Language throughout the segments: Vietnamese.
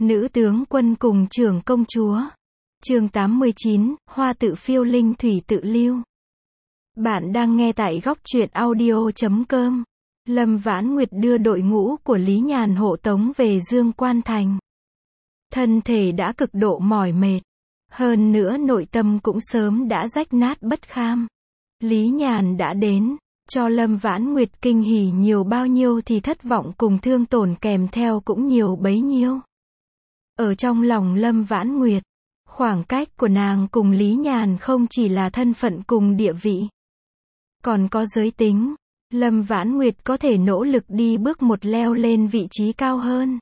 Nữ tướng quân cùng trưởng công chúa. Chương 89, Hoa tự phiêu linh thủy tự lưu. Bạn đang nghe tại góc truyện audio.com. Lâm Vãn Nguyệt đưa đội ngũ của Lý Nhàn hộ tống về Dương Quan Thành. Thân thể đã cực độ mỏi mệt. Hơn nữa nội tâm cũng sớm đã rách nát bất kham. Lý Nhàn đã đến, cho Lâm Vãn Nguyệt kinh hỉ nhiều bao nhiêu thì thất vọng cùng thương tổn kèm theo cũng nhiều bấy nhiêu. Ở trong lòng Lâm Vãn Nguyệt, khoảng cách của nàng cùng Lý Nhàn không chỉ là thân phận cùng địa vị, còn có giới tính. Lâm Vãn Nguyệt có thể nỗ lực đi bước một leo lên vị trí cao hơn.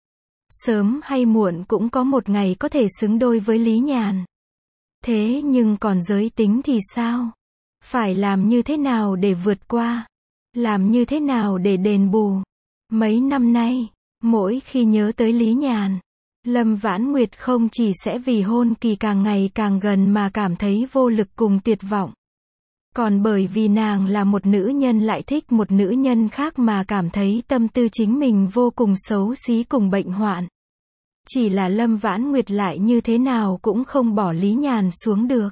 Sớm hay muộn cũng có một ngày có thể xứng đôi với Lý Nhàn. Thế nhưng còn giới tính thì sao? Phải làm như thế nào để vượt qua? Làm như thế nào để đền bù? Mấy năm nay, mỗi khi nhớ tới Lý Nhàn, Lâm Vãn Nguyệt không chỉ sẽ vì hôn kỳ càng ngày càng gần mà cảm thấy vô lực cùng tuyệt vọng. Còn bởi vì nàng là một nữ nhân lại thích một nữ nhân khác mà cảm thấy tâm tư chính mình vô cùng xấu xí cùng bệnh hoạn. Chỉ là Lâm Vãn Nguyệt lại như thế nào cũng không bỏ Lý Nhàn xuống được.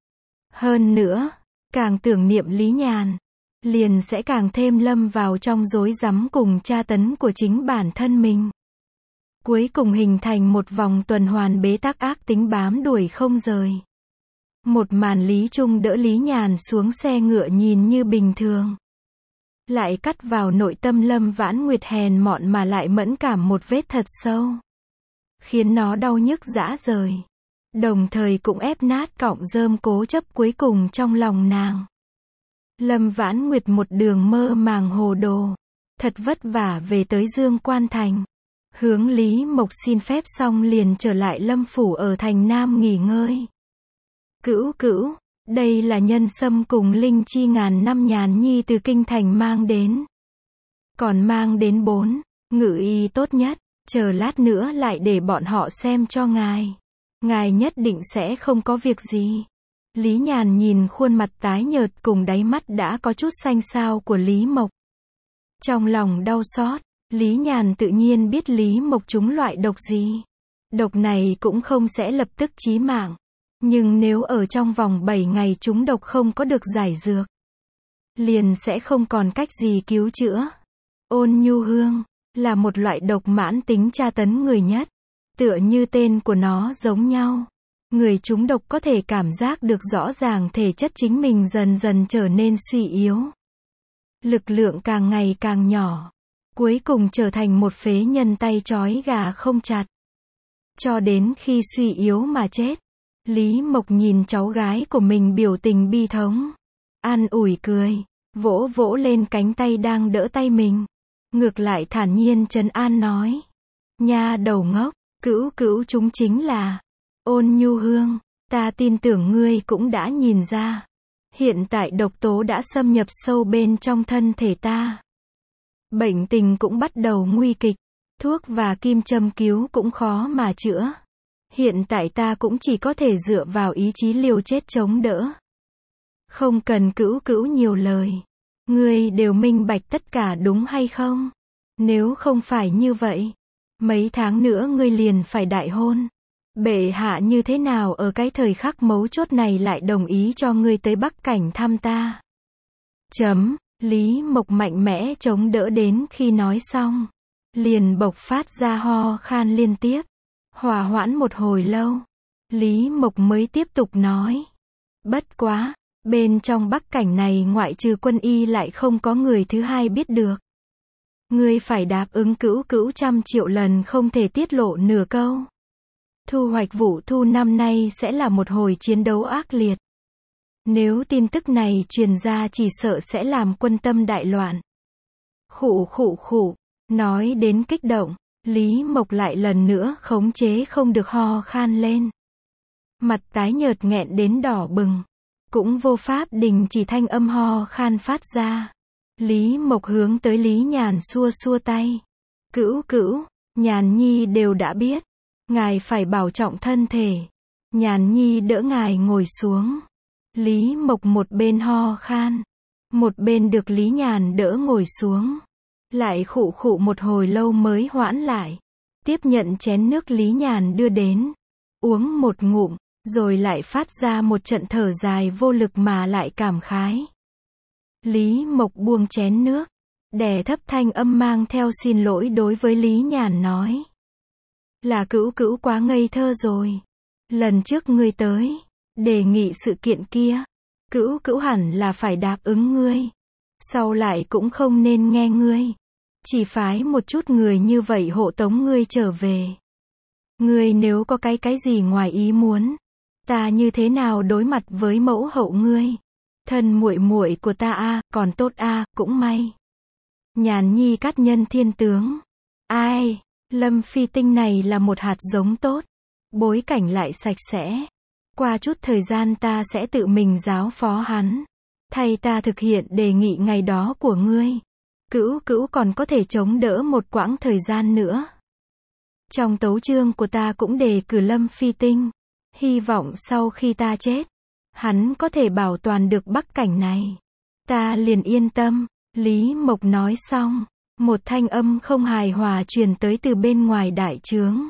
Hơn nữa, càng tưởng niệm Lý Nhàn, liền sẽ càng thêm lâm vào trong rối rắm cùng tra tấn của chính bản thân mình. Cuối cùng hình thành một vòng tuần hoàn bế tắc ác tính bám đuổi không rời. Một màn Lý Trung đỡ Lý Nhàn xuống xe ngựa nhìn như bình thường, lại cắt vào nội tâm Lâm Vãn Nguyệt hèn mọn mà lại mẫn cảm một vết thật sâu, khiến nó đau nhức rã rời, đồng thời cũng ép nát cọng rơm cố chấp cuối cùng trong lòng nàng. Lâm Vãn Nguyệt một đường mơ màng hồ đồ, thật vất vả về tới Dương Quan Thành, hướng Lý Mộc xin phép xong liền trở lại Lâm Phủ ở thành Nam nghỉ ngơi. Cữu cữu, đây là nhân sâm cùng linh chi ngàn năm Nhàn nhi từ kinh thành mang đến. Còn mang đến 4 ngự y tốt nhất, chờ lát nữa lại để bọn họ xem cho ngài. Ngài nhất định sẽ không có việc gì. Lý Nhàn nhìn khuôn mặt tái nhợt cùng đáy mắt đã có chút xanh xao của Lý Mộc. Trong lòng đau xót, Lý Nhàn tự nhiên biết Lý Mộc trúng loại độc gì. Độc này cũng không sẽ lập tức chí mạng. Nhưng nếu ở trong vòng 7 ngày trúng độc không có được giải dược, liền sẽ không còn cách gì cứu chữa. Ôn nhu hương là một loại độc mãn tính tra tấn người nhất. Tựa như tên của nó giống nhau. Người trúng độc có thể cảm giác được rõ ràng thể chất chính mình dần dần trở nên suy yếu. Lực lượng càng ngày càng nhỏ. Cuối cùng trở thành một phế nhân tay trói gà không chặt. Cho đến khi suy yếu mà chết. Lý Mộc nhìn cháu gái của mình biểu tình bi thống. An ủi cười. Vỗ vỗ lên cánh tay đang đỡ tay mình. Ngược lại thản nhiên trấn an nói. Nha đầu ngốc, cữu cữu chúng chính là Ôn nhu hương. Ta tin tưởng ngươi cũng đã nhìn ra. Hiện tại độc tố đã xâm nhập sâu bên trong thân thể ta. Bệnh tình cũng bắt đầu nguy kịch. Thuốc và kim châm cứu cũng khó mà chữa. Hiện tại ta cũng chỉ có thể dựa vào ý chí liều chết chống đỡ. Không cần cữu cữu nhiều lời. Ngươi đều minh bạch tất cả đúng hay không? Nếu không phải như vậy, mấy tháng nữa ngươi liền phải đại hôn. Bệ hạ như thế nào ở cái thời khắc mấu chốt này lại đồng ý cho ngươi tới Bắc Cảnh thăm ta? Lý Mộc mạnh mẽ chống đỡ đến khi nói xong, liền bộc phát ra ho khan liên tiếp. Hòa hoãn một hồi lâu, Lý Mộc mới tiếp tục nói. Bất quá, bên trong Bắc Cảnh này ngoại trừ quân y lại không có người thứ hai biết được. Ngươi phải đáp ứng cữu cữu 100 triệu lần không thể tiết lộ nửa câu. Thu hoạch vụ thu năm nay sẽ là một hồi chiến đấu ác liệt. Nếu tin tức này truyền ra chỉ sợ sẽ làm quân tâm đại loạn. Khụ, nói đến kích động, Lý Mộc lại lần nữa khống chế không được ho khan lên. Mặt tái nhợt nghẹn đến đỏ bừng, cũng vô pháp đình chỉ thanh âm ho khan phát ra. Lý Mộc hướng tới Lý Nhàn xua xua tay. Cữu cữu, Nhàn nhi đều đã biết. Ngài phải bảo trọng thân thể. Nhàn nhi đỡ ngài ngồi xuống. Lý Mộc một bên ho khan, một bên được Lý Nhàn đỡ ngồi xuống. Lại khụ một hồi lâu mới hoãn lại. tiếp nhận chén nước Lý Nhàn đưa đến, uống một ngụm, rồi lại phát ra một trận thở dài vô lực mà lại cảm khái. Lý Mộc buông chén nước, đè thấp thanh âm mang theo xin lỗi đối với Lý Nhàn nói. Là Cữu Cữu quá ngây thơ rồi. Lần trước ngươi tới, đề nghị sự kiện kia, Cữu Cữu hẳn là phải đáp ứng ngươi. Sau lại cũng không nên nghe ngươi. Chỉ phái một chút người như vậy hộ tống ngươi trở về. Ngươi nếu có cái gì ngoài ý muốn, ta như thế nào đối mặt với mẫu hậu ngươi? Thân muội muội của ta còn tốt cũng may. Nhàn Nhi cát nhân thiên tướng. Ai, Lâm Phi Tinh này là một hạt giống tốt, bối cảnh lại sạch sẽ. Qua chút thời gian ta sẽ tự mình giáo phó hắn, thay ta thực hiện đề nghị ngày đó của ngươi. Cữu Cữu còn có thể chống đỡ một quãng thời gian nữa. Trong tấu chương của ta cũng đề cử Lâm Phi Tinh, hy vọng sau khi ta chết, hắn có thể bảo toàn được bắc cảnh này. Ta liền yên tâm. Lý Mộc nói xong, một thanh âm không hài hòa truyền tới từ bên ngoài đại trướng.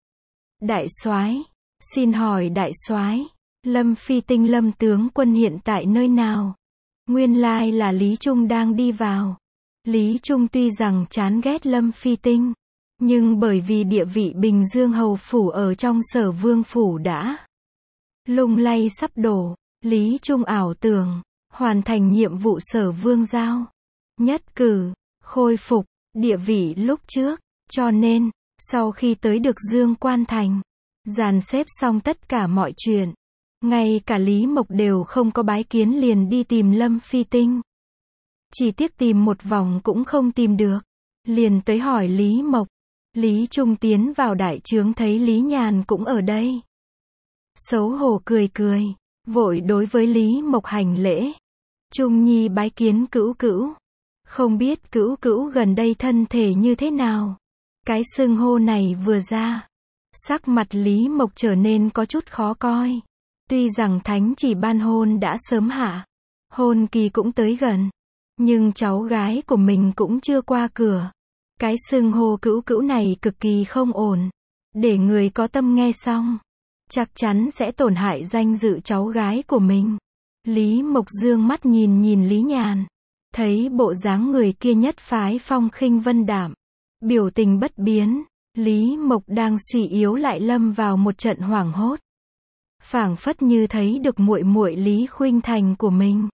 Đại soái, xin hỏi đại soái, Lâm Phi Tinh Lâm tướng quân hiện tại nơi nào? Nguyên lai là Lý Trung đang đi vào. Lý Trung tuy rằng chán ghét Lâm Phi Tinh, nhưng bởi vì địa vị Bình Dương hầu phủ ở trong Sở Vương phủ đã lung lay sắp đổ, Lý Trung ảo tưởng hoàn thành nhiệm vụ Sở Vương giao, nhất cử khôi phục địa vị lúc trước, cho nên sau khi tới được Dương Quan Thành, dàn xếp xong tất cả mọi chuyện, ngay cả Lý Mộc đều không có bái kiến liền đi tìm Lâm Phi Tinh. Chỉ tiếc tìm một vòng cũng không tìm được, liền tới hỏi Lý Mộc. Lý Trung tiến vào đại trướng thấy Lý Nhàn cũng ở đây, xấu hổ cười cười, vội đối với Lý Mộc hành lễ. Trung Nhi bái kiến Cữu Cữu. Không biết Cữu Cữu gần đây thân thể như thế nào? Cái xưng hô này vừa ra, sắc mặt Lý Mộc trở nên có chút khó coi. Tuy rằng thánh chỉ ban hôn đã sớm hạ, hôn kỳ cũng tới gần, nhưng cháu gái của mình cũng chưa qua cửa. Cái xưng hô Cữu Cữu này cực kỳ không ổn. Để người có tâm nghe xong, chắc chắn sẽ tổn hại danh dự cháu gái của mình. Lý Mộc dương mắt nhìn Lý Nhàn, thấy bộ dáng người kia nhất phái phong khinh vân đạm, biểu tình bất biến. Lý Mộc đang suy yếu lại lâm vào một trận hoảng hốt, phảng phất như thấy được muội muội Lý Khuynh Thành của mình.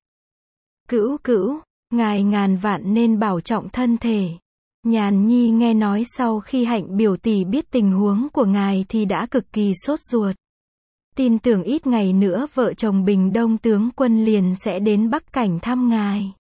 Cữu Cữu, ngài ngàn vạn nên bảo trọng thân thể. Nhàn Nhi nghe nói sau khi Hạnh biểu tỷ biết tình huống của ngài thì đã cực kỳ sốt ruột. Tin tưởng ít ngày nữa vợ chồng Bình Đông tướng quân liền sẽ đến Bắc Cảnh thăm ngài.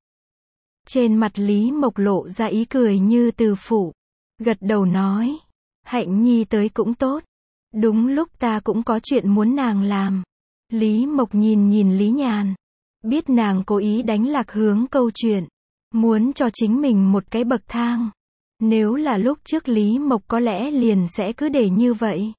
Trên mặt Lý Mộc lộ ra ý cười như từ phụ, gật đầu nói, Hạnh Nhi tới cũng tốt. Đúng lúc ta cũng có chuyện muốn nàng làm. Lý Mộc nhìn Lý Nhàn, biết nàng cố ý đánh lạc hướng câu chuyện, muốn cho chính mình một cái bậc thang. Nếu là lúc trước Lý Mộc có lẽ liền sẽ cứ để như vậy.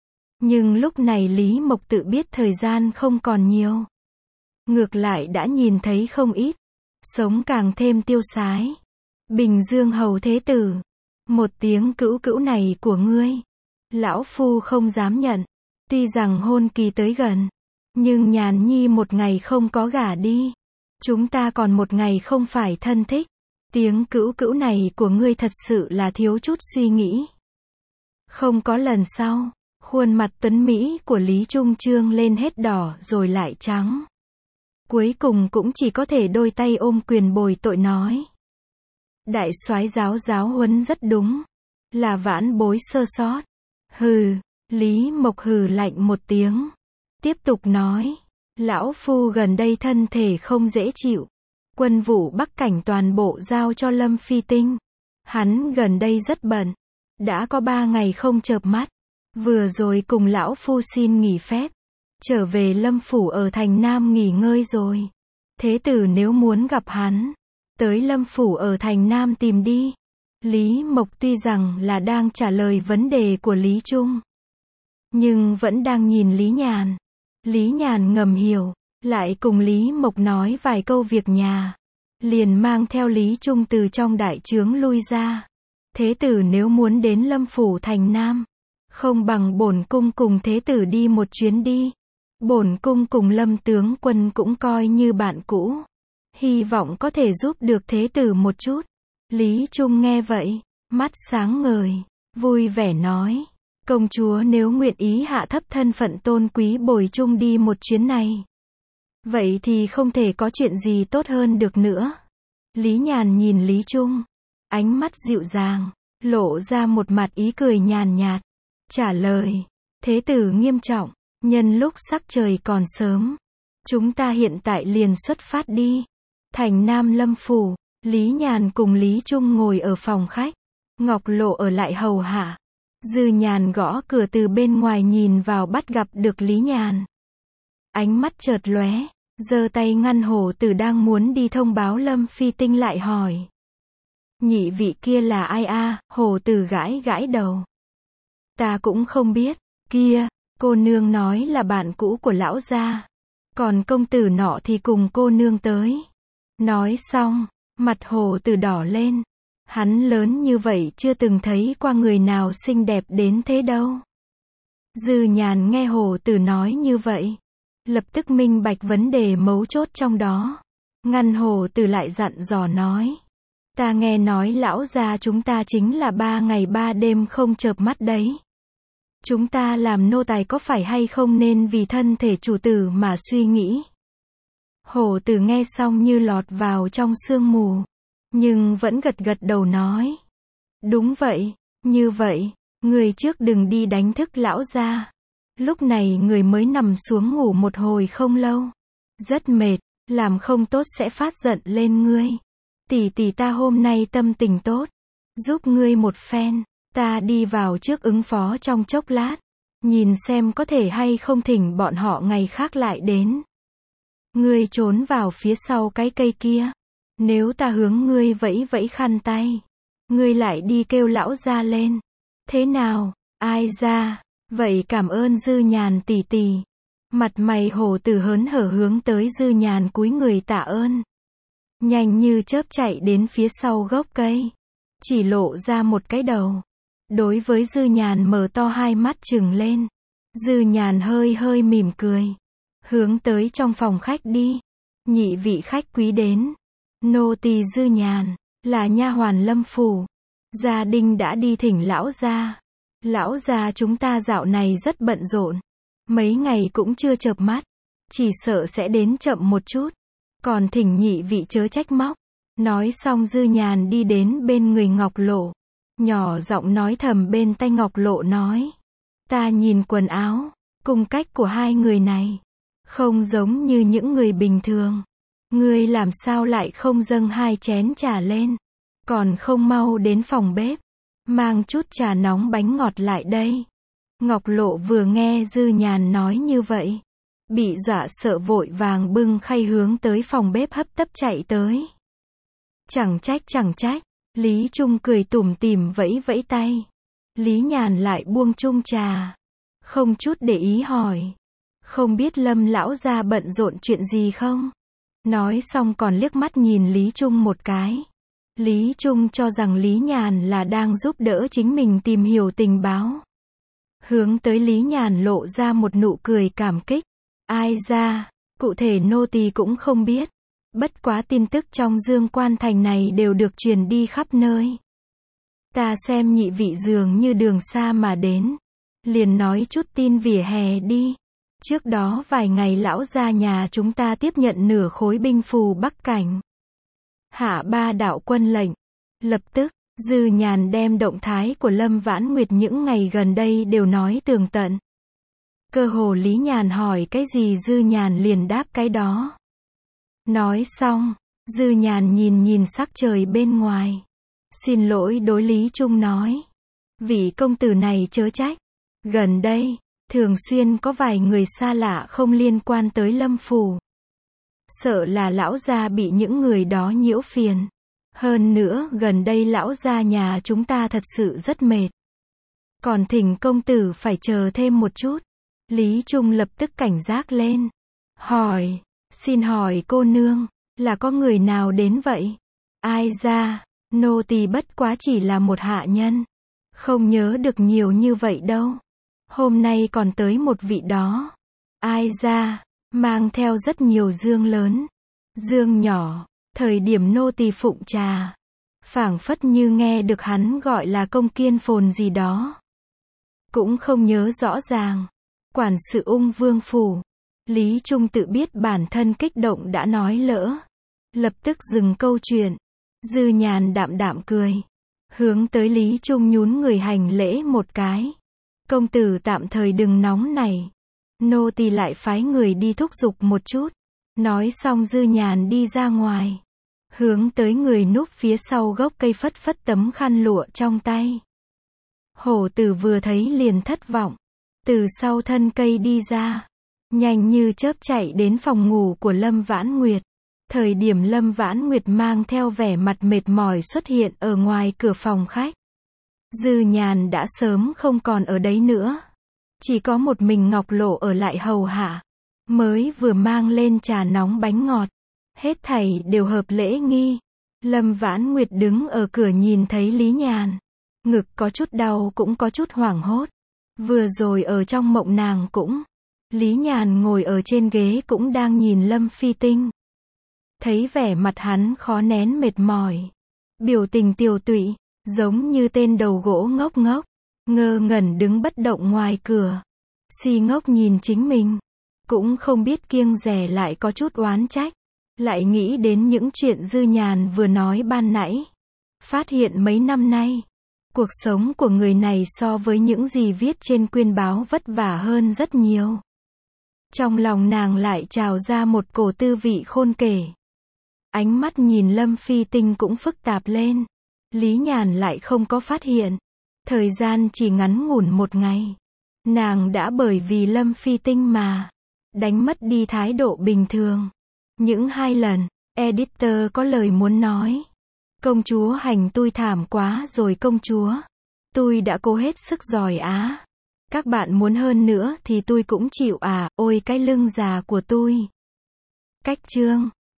Nhưng lúc này Lý Mộc tự biết thời gian không còn nhiều. Ngược lại đã nhìn thấy không ít, sống càng thêm tiêu sái. Bình Dương hầu thế tử, một tiếng Cữu Cữu này của ngươi, lão phu không dám nhận. Tuy rằng hôn kỳ tới gần, nhưng Nhàn Nhi một ngày không có gả đi, chúng ta còn một ngày không phải thân thích. Tiếng Cữu Cữu này của ngươi thật sự là thiếu chút suy nghĩ. Không có lần sau, khuôn mặt tuấn mỹ của Lý Trung trương lên hết đỏ rồi lại trắng. Cuối cùng cũng chỉ có thể đôi tay ôm quyền bồi tội nói. Đại soái giáo huấn rất đúng, là vãn bối sơ sót. Hừ, Lý Mộc hừ lạnh một tiếng, tiếp tục nói, lão phu gần đây thân thể không dễ chịu. Quân vụ Bắc Cảnh toàn bộ giao cho Lâm Phi Tinh. Hắn gần đây rất bận, đã có 3 ngày không chợp mắt. Vừa rồi cùng lão phu xin nghỉ phép, trở về Lâm phủ ở thành Nam nghỉ ngơi rồi. Thế tử nếu muốn gặp hắn, tới Lâm phủ ở thành Nam tìm đi. Lý Mộc tuy rằng là đang trả lời vấn đề của Lý Trung, nhưng vẫn đang nhìn Lý Nhàn. Lý Nhàn ngầm hiểu, lại cùng Lý Mộc nói vài câu việc nhà, liền mang theo Lý Trung từ trong đại trướng lui ra. Thế tử nếu muốn đến Lâm phủ thành Nam, không bằng bổn cung cùng thế tử đi một chuyến đi. Bổn cung cùng Lâm tướng quân cũng coi như bạn cũ. Hy vọng có thể giúp được thế tử một chút. Lý Trung nghe vậy, mắt sáng ngời, vui vẻ nói. Công chúa nếu nguyện ý hạ thấp thân phận tôn quý bồi chung đi một chuyến này, vậy thì không thể có chuyện gì tốt hơn được nữa. Lý Nhàn nhìn Lý Trung, ánh mắt dịu dàng, lộ ra một mặt ý cười nhàn nhạt, trả lời. Thế tử nghiêm trọng, nhân lúc sắc trời còn sớm, chúng ta hiện tại liền xuất phát đi. Thành Nam Lâm phủ, Lý Nhàn cùng Lý Trung ngồi ở phòng khách, Ngọc Lộ ở lại hầu hạ. Dư Nhàn gõ cửa từ bên ngoài nhìn vào bắt gặp được Lý Nhàn. Ánh mắt chợt lóe, giơ tay ngăn Hổ Tử đang muốn đi thông báo Lâm Phi Tinh lại hỏi. Nhị vị kia là ai a? Hổ Tử gãi gãi đầu. Ta cũng không biết, kia, cô nương nói là bạn cũ của lão gia. Còn công tử nọ thì cùng cô nương tới. Nói xong, mặt Hổ Tử đỏ lên. Hắn lớn như vậy chưa từng thấy qua người nào xinh đẹp đến thế đâu. Dư Nhàn nghe Hổ Tử nói như vậy, lập tức minh bạch vấn đề mấu chốt trong đó. Ngăn Hổ Tử lại dặn dò nói. Ta nghe nói lão gia chúng ta chính là 3 ngày 3 đêm không chợp mắt đấy. Chúng ta làm nô tài có phải hay không nên vì thân thể chủ tử mà suy nghĩ. Hổ Tử nghe xong như lọt vào trong sương mù, nhưng vẫn gật gật đầu nói. Đúng vậy, như vậy, người trước đừng đi đánh thức lão gia. Lúc này người mới nằm xuống ngủ một hồi không lâu. Rất mệt, làm không tốt sẽ phát giận lên ngươi. Tỷ tỷ ta hôm nay tâm tình tốt, giúp ngươi một phen. Ta đi vào trước ứng phó trong chốc lát, nhìn xem có thể hay không thỉnh bọn họ ngày khác lại đến. Ngươi trốn vào phía sau cái cây kia. Nếu ta hướng ngươi vẫy vẫy khăn tay, ngươi lại đi kêu lão gia lên. Thế nào, ai ra? Vậy cảm ơn Dư Nhàn tỷ tỷ. Mặt mày Hổ Tử hớn hở hướng tới Dư Nhàn cúi người tạ ơn. Nhanh như chớp chạy đến phía sau gốc cây, chỉ lộ ra một cái đầu. Đối với Dư Nhàn mở to hai mắt trừng lên. Dư Nhàn hơi hơi mỉm cười, hướng tới trong phòng khách đi. Nhị vị khách quý đến. Nô tỳ Dư Nhàn, là nha hoàn Lâm phủ. Gia đình đã đi thỉnh lão gia. Lão gia chúng ta dạo này rất bận rộn, mấy ngày cũng chưa chợp mắt, chỉ sợ sẽ đến chậm một chút. Còn thỉnh nhị vị chớ trách móc. Nói xong Dư Nhàn đi đến bên người Ngọc Lộ, nhỏ giọng nói thầm bên tai Ngọc Lộ nói. Ta nhìn quần áo, cung cách của hai người này, không giống như những người bình thường. Ngươi làm sao lại không dâng 2 chén trà lên, còn không mau đến phòng bếp, mang chút trà nóng bánh ngọt lại đây. Ngọc Lộ vừa nghe Dư Nhàn nói như vậy, bị dọa sợ vội vàng bưng khay hướng tới phòng bếp hấp tấp chạy tới. Chẳng trách, Lý Trung cười tủm tỉm vẫy vẫy tay. Lý Nhàn lại buông chung trà, không chút để ý hỏi. Không biết Lâm lão gia bận rộn chuyện gì không? Nói xong còn liếc mắt nhìn Lý Trung một cái. Lý Trung cho rằng Lý Nhàn là đang giúp đỡ chính mình tìm hiểu tình báo. Hướng tới Lý Nhàn lộ ra một nụ cười cảm kích. Ai ra, cụ thể nô tỳ cũng không biết. Bất quá tin tức trong Dương Quan thành này đều được truyền đi khắp nơi. Ta xem nhị vị dường như đường xa mà đến, liền nói chút tin vỉa hè đi. Trước đó vài ngày lão gia nhà chúng ta tiếp nhận nửa khối binh phù Bắc Cảnh. Hạ 3 đạo quân lệnh. Lập tức, Dư Nhàn đem động thái của Lâm Vãn Nguyệt những ngày gần đây đều nói tường tận. Cơ hồ Lý Nhàn hỏi cái gì Dư Nhàn liền đáp cái đó. Nói xong, Dư Nhàn nhìn sắc trời bên ngoài. Xin lỗi đối Lý Trung nói. Vị công tử này chớ trách. Gần đây, thường xuyên có vài người xa lạ không liên quan tới Lâm phủ. Sợ là lão gia bị những người đó nhiễu phiền. Hơn nữa, gần đây lão gia nhà chúng ta thật sự rất mệt. Còn thỉnh công tử phải chờ thêm một chút. Lý Trung lập tức cảnh giác lên. Hỏi, xin hỏi cô nương, là có người nào đến vậy? Ai ra? Nô tỳ bất quá chỉ là một hạ nhân. Không nhớ được nhiều như vậy đâu. Hôm nay còn tới một vị đó. Ai ra, mang theo rất nhiều dương lớn. Dương nhỏ, thời điểm nô tỳ phụng trà. Phảng phất như nghe được hắn gọi là công kiên phồn gì đó. Cũng không nhớ rõ ràng. Quản sự Ung Vương phủ. Lý Trung tự biết bản thân kích động đã nói lỡ. Lập tức dừng câu chuyện. Dư Nhàn đạm đạm cười. Hướng tới Lý Trung nhún người hành lễ một cái. Công tử tạm thời đừng nóng này. Nô tỳ lại phái người đi thúc giục một chút. Nói xong Dư Nhàn đi ra ngoài. Hướng tới người núp phía sau gốc cây phất phất tấm khăn lụa trong tay. Hổ tử vừa thấy liền thất vọng. Từ sau thân cây đi ra. Nhanh như chớp chạy đến phòng ngủ của Lâm Vãn Nguyệt. Thời điểm Lâm Vãn Nguyệt mang theo vẻ mặt mệt mỏi xuất hiện ở ngoài cửa phòng khách. Dư Nhàn đã sớm không còn ở đấy nữa. Chỉ có một mình Ngọc Lộ ở lại hầu hạ. Mới vừa mang lên trà nóng bánh ngọt. Hết thảy đều hợp lễ nghi. Lâm Vãn Nguyệt đứng ở cửa nhìn thấy Lý Nhàn. Ngực có chút đau cũng có chút hoảng hốt. Vừa rồi ở trong mộng nàng cũng. Lý Nhàn ngồi ở trên ghế cũng đang nhìn Lâm Phi Tinh. Thấy vẻ mặt hắn khó nén mệt mỏi. Biểu tình tiều tụy, giống như tên đầu gỗ ngốc ngốc. Ngơ ngẩn đứng bất động ngoài cửa. Si ngốc nhìn chính mình. Cũng không biết kiêng dè lại có chút oán trách. Lại nghĩ đến những chuyện Dư Nhàn vừa nói ban nãy. Phát hiện mấy năm nay. Cuộc sống của người này so với những gì viết trên quyên báo vất vả hơn rất nhiều. Trong lòng nàng lại trào ra một cổ tư vị khôn kể. Ánh mắt nhìn Lâm Phi Tinh cũng phức tạp lên. Lý Nhàn lại không có phát hiện. Thời gian chỉ ngắn ngủn một ngày. Nàng đã bởi vì Lâm Phi Tinh mà đánh mất đi thái độ bình thường. Những 2 lần, editor có lời muốn nói. Công chúa hành tui thảm quá rồi công chúa. Tui đã cố hết sức giỏi á. Các bạn muốn hơn nữa thì tui cũng chịu à, ôi cái lưng già của tui. Cách chương